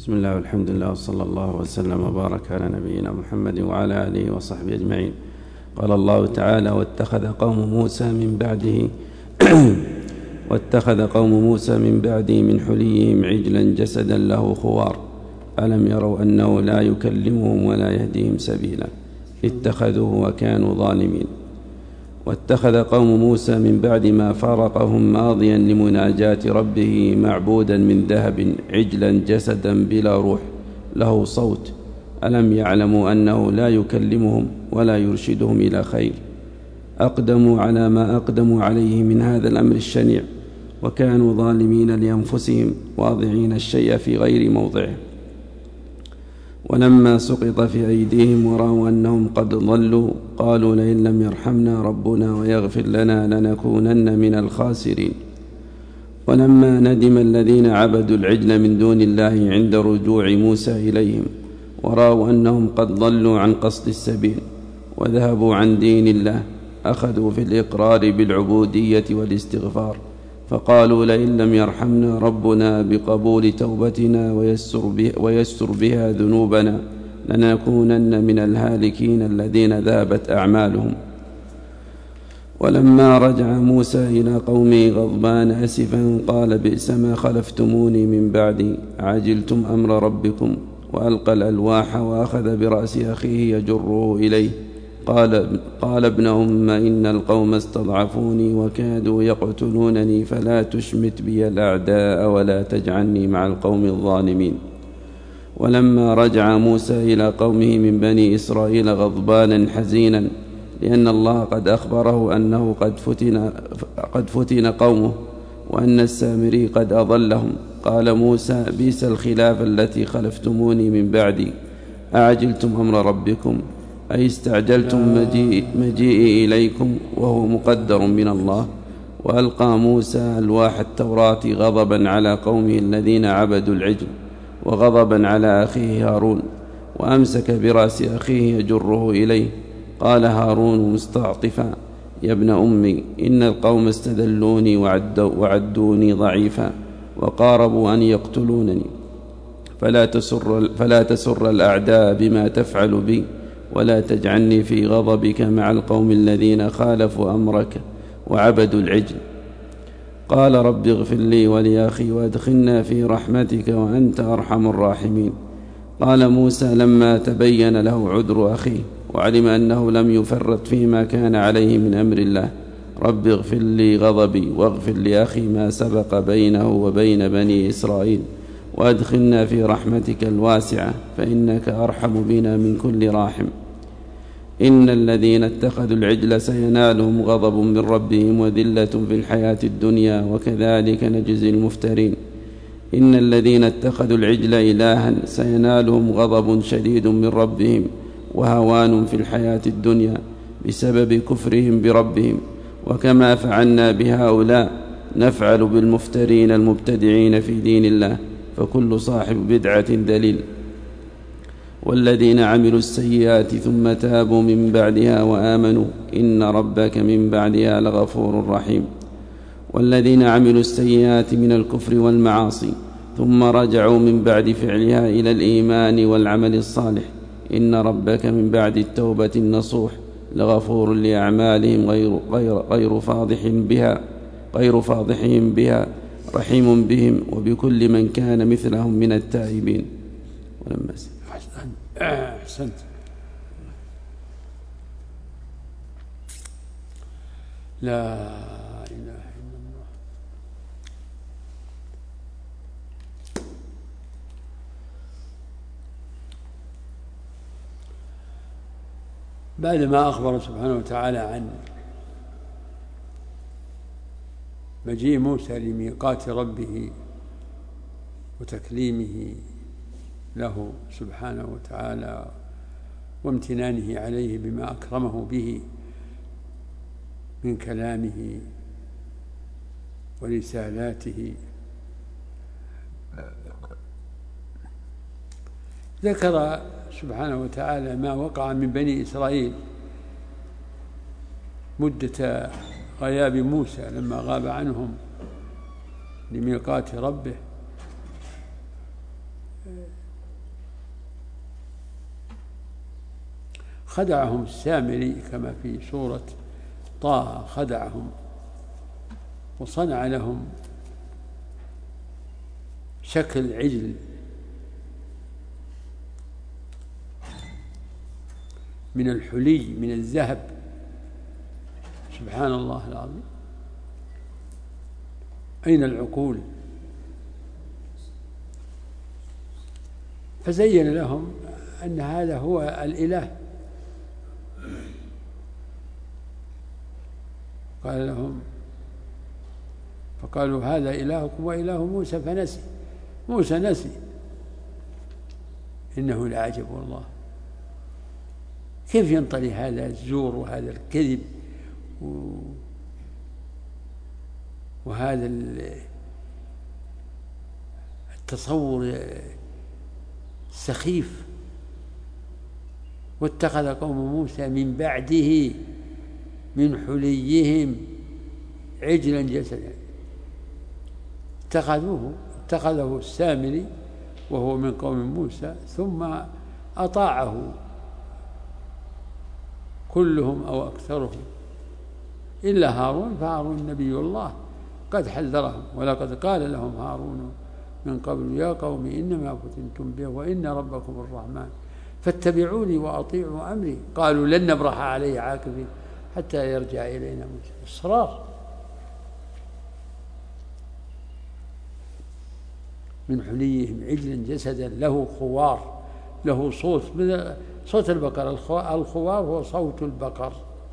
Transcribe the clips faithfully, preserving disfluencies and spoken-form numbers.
بسم الله والحمد لله وصلى الله وسلم وبارك على نبينا محمد وعلى آله وصحبه أجمعين. قال الله تعالى: واتخذ قوم موسى من بعده واتخذ قوم موسى من بعده من حليهم عجلا جسدا له خوار ألم يروا أنه لا يكلمهم ولا يهديهم سبيلا اتخذوه وكانوا ظالمين. واتخذ قوم موسى من بعد ما فارقهم ماضيا لمناجاة ربه معبودا من ذهب عجلا جسدا بلا روح له صوت ألم يعلموا أنه لا يكلمهم ولا يرشدهم إلى خير. أقدموا على ما أقدموا عليه من هذا الأمر الشنيع وكانوا ظالمين لأنفسهم واضعين الشيء في غير موضعه. ولما سقط في أيديهم ورأوا أنهم قد ضلوا قالوا: لئن لم يرحمنا ربنا ويغفر لنا لنكونن من الخاسرين. ولما ندم الذين عبدوا العجل من دون الله عند رجوع موسى إليهم ورأوا أنهم قد ضلوا عن قصد السبيل وذهبوا عن دين الله أخذوا في الإقرار بالعبودية والاستغفار فقالوا: لئن لم يرحمنا ربنا بقبول توبتنا ويسر بها, ويسر بها ذنوبنا لنكونن من الهالكين الذين ذابت أعمالهم. ولما رجع موسى إلى قومه غضبان أسفا قال: بئس ما خلفتموني من بعدي عجلتم أمر ربكم. وألقى الألواح وأخذ برأس أخيه يجره إليه قال, قال ابن أم إن القوم استضعفوني وكادوا يقتلونني فلا تشمت بي الأعداء ولا تجعلني مع القوم الظالمين. ولما رجع موسى إلى قومه من بني إسرائيل غضبانا حزينا لأن الله قد أخبره أنه قد فتن, قد فتن قومه وأن السامري قد أضلهم قال موسى: بئس الخلافة التي خلفتموني من بعدي أعجلتم أمر ربكم أي استعجلتم مجيئي مجيء إليكم وهو مقدر من الله. وألقى موسى ألواح التوراة غضبا على قومه الذين عبدوا العجل وغضبا على أخيه هارون وأمسك برأس أخيه يجره إليه قال هارون مستعطفا: يا ابن أمي إن القوم استذلوني وعدوا وعدوني ضعيفا وقاربوا أن يقتلونني فلا تسر, فلا تسر الأعداء بما تفعل بي ولا تجعلني في غضبك مع القوم الذين خالفوا أمرك وعبدوا العجل. قال: رب اغفر لي ولأخي وادخلنا في رحمتك وأنت أرحم الراحمين. قال موسى لما تبين له عذر أخيه وعلم أنه لم يفرط فيما كان عليه من أمر الله: رب اغفر لي غضبي واغفر لأخي ما سبق بينه وبين بني إسرائيل وأدخلنا في رحمتك الواسعة فإنك أرحم بنا من كل راحم. إن الذين اتخذوا العجل سينالهم غضب من ربهم وذلة في الحياة الدنيا وكذلك نجزي المفترين. إن الذين اتخذوا العجل إلها سينالهم غضب شديد من ربهم وهوان في الحياة الدنيا بسبب كفرهم بربهم. وكما فعلنا بهؤلاء نفعل بالمفترين المبتدعين في دين الله فكل صاحب بدعة دليل. والذين عملوا السيئات ثم تابوا من بعدها وآمنوا إن ربك من بعدها لغفور رحيم. والذين عملوا السيئات من الكفر والمعاصي ثم رجعوا من بعد فعلها إلى الإيمان والعمل الصالح إن ربك من بعد التوبة النصوح لغفور لأعمالهم غير, غير, غير فاضح بها غير فاضحهم بها رحيم بهم وبكل من كان مثلهم من التائبين. ولما أحسنت. لا إله إلا الله. بعدما أخبر سبحانه وتعالى عن مجيء موسى لميقات ربه وتكليمه له سبحانه وتعالى وامتنانه عليه بما أكرمه به من كلامه ورسالاته، ذكر سبحانه وتعالى ما وقع من بني إسرائيل مدة غياب موسى لما غاب عنهم لميقات ربه خدعهم السامري كما في سورة طه، خدعهم وصنع لهم شكل عجل من الحلي من الذهب، سبحان الله العظيم. أين العقول؟ فزين لهم أن هذا هو الإله، قال لهم فقالوا هذا إلهكم وإله موسى فنسي، موسى نسي، إنه لعجب والله. كيف ينطلي هذا الزور وهذا الكذب وهذا التصور السخيف؟ واتخذ قوم موسى من بعده من حليهم عجلا جسدا، اتخذوه اتخذه السامري وهو من قوم موسى، ثم أطاعه كلهم أو أكثرهم إلا هارون، فهارون نبي الله قد حذرهم، ولقد قال لهم هارون من قبل يا قوم إنما فتنتم به وإن ربكم الرحمن فاتبعوني وأطيعوا أمري. قالوا لن نبرح عليه عاكفين حتى يرجع إلينا موسى. إصرار. من حليهم عجلا جسدا له خوار، له صوت مثل صوت البقر. الخوار هو صوت البقر،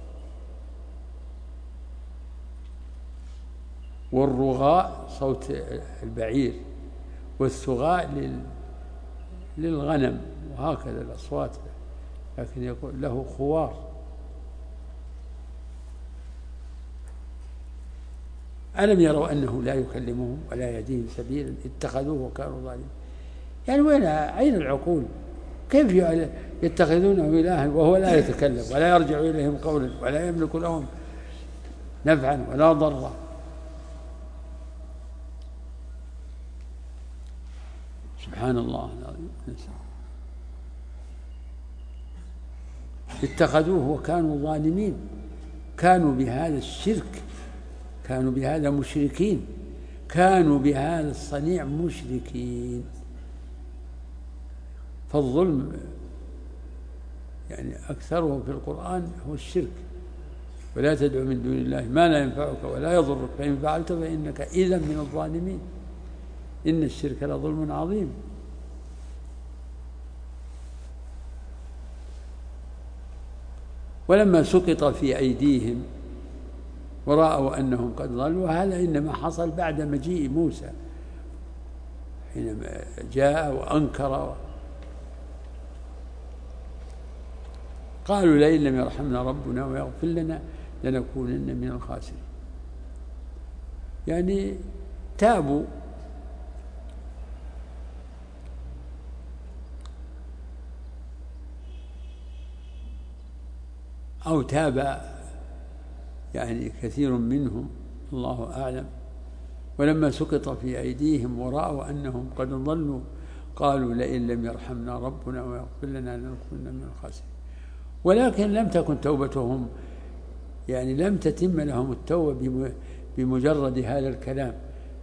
والرغاء صوت البعير، والثغاء للغنم، وهكذا الأصوات. لكن يقول له خوار. ألم يروا أنه لا يكلمهم ولا يهديهم سبيلا اتخذوه وكانوا ظالمين. يعني وين أين العقول؟ كيف يتخذونه إلها وهو لا يتكلم ولا يرجع إليهم قولا ولا يملك لهم نفعا ولا ضرا؟ سبحان الله العظيم. اتخذوه وكانوا ظالمين، كانوا بهذا الشرك، كانوا بهذا مشركين، كانوا بهذا الصنيع مشركين. فالظلم يعني أكثره في القرآن هو الشرك. ولا تدعو من دون الله ما لا ينفعك ولا يضرك فإن فعلت فإنك إذا من الظالمين، إن الشرك لظلم عظيم. ولما سقط في أيديهم ورأوا أنهم قد ضلوا، وهذا إنما حصل بعد مجيء موسى حينما جاء وأنكر، قالوا لئن لم يرحمنا ربنا ويغفر لنا لنكونن من الخاسرين. يعني تابوا أو تاب يعني كثير منهم، الله أعلم. ولما سقط في أيديهم ورأوا أنهم قد ضلوا قالوا لئن لم يرحمنا ربنا ويغفر لنا لنكونن من الخاسرين. ولكن لم تكن توبتهم، يعني لم تتم لهم التوبة بمجرد هذا الكلام،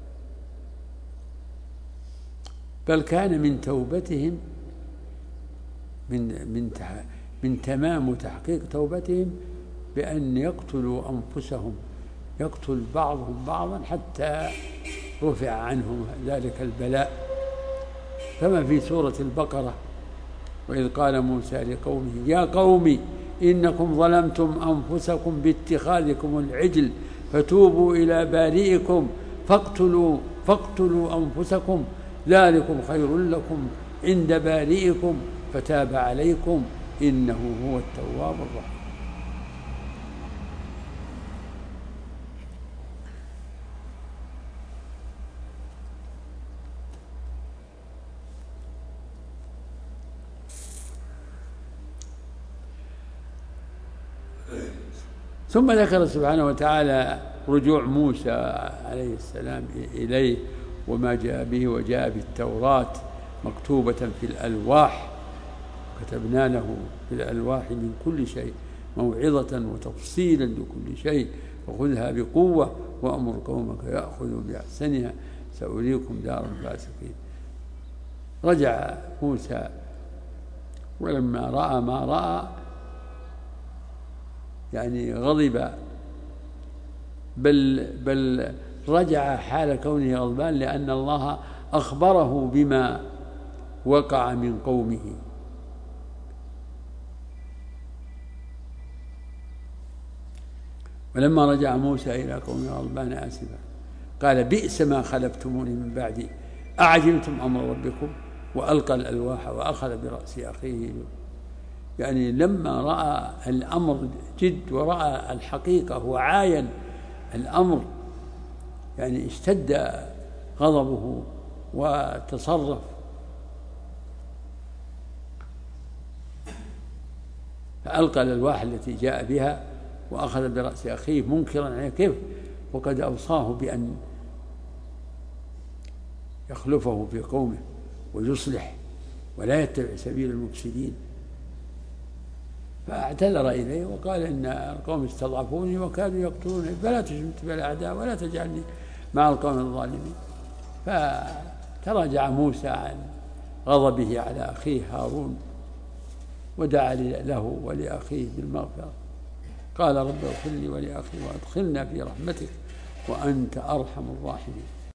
بل كان من توبتهم من من من تمام وتحقيق توبتهم بأن يقتلوا أنفسهم، يقتل بعضهم بعضا حتى رفع عنهم ذلك البلاء، كما في سورة البقرة: وإذ قال موسى لقومه يا قوم إنكم ظلمتم أنفسكم باتخاذكم العجل فتوبوا إلى بارئكم فاقتلوا فاقتلوا أنفسكم ذلكم خير لكم عند بارئكم فتاب عليكم إنه هو التواب الرحيم. ثم ذكر سبحانه وتعالى رجوع موسى عليه السلام إليه وما جاء به، وجاء بالتوراة مكتوبة في الألواح، كتبنا له في الألواح من كل شيء موعظة وتفصيلا لكل شيء فخذها بقوة وأمر قومك يأخذوا بأحسنها سأريكم دار الفاسقين. رجع موسى ولما رأى ما رأى يعني غضب، بل, بل رجع حال كونه غضبان لأن الله أخبره بما وقع من قومه. ولما رجع موسى إلى قومه غضبان آسفا قال بئس ما خلفتموني من بعدي أعجلتم أمر ربكم وألقى الألواح وأخذ برأس أخيه. يعني لما رأى الأمر جد ورأى الحقيقة وعاين الأمر يعني اشتد غضبه وتصرف. فألقى الألواح التي جاء بها وأخذ برأس أخيه منكرا عليه كيف وقد أوصاه بأن يخلفه في قومه ويصلح ولا يتبع سبيل المفسدين. فاعتذر إليه وقال إن القوم استضعفوني وكادوا يقتلوني فلا تشمت بالأعداء ولا تجعلني مع القوم الظالمين. فتراجع موسى عن غضبه على أخيه هارون ودعا له ولأخيه بالمغفرة. قال رب اغفر لي ولأخي وأدخلنا في رحمتك وأنت أرحم الراحمين.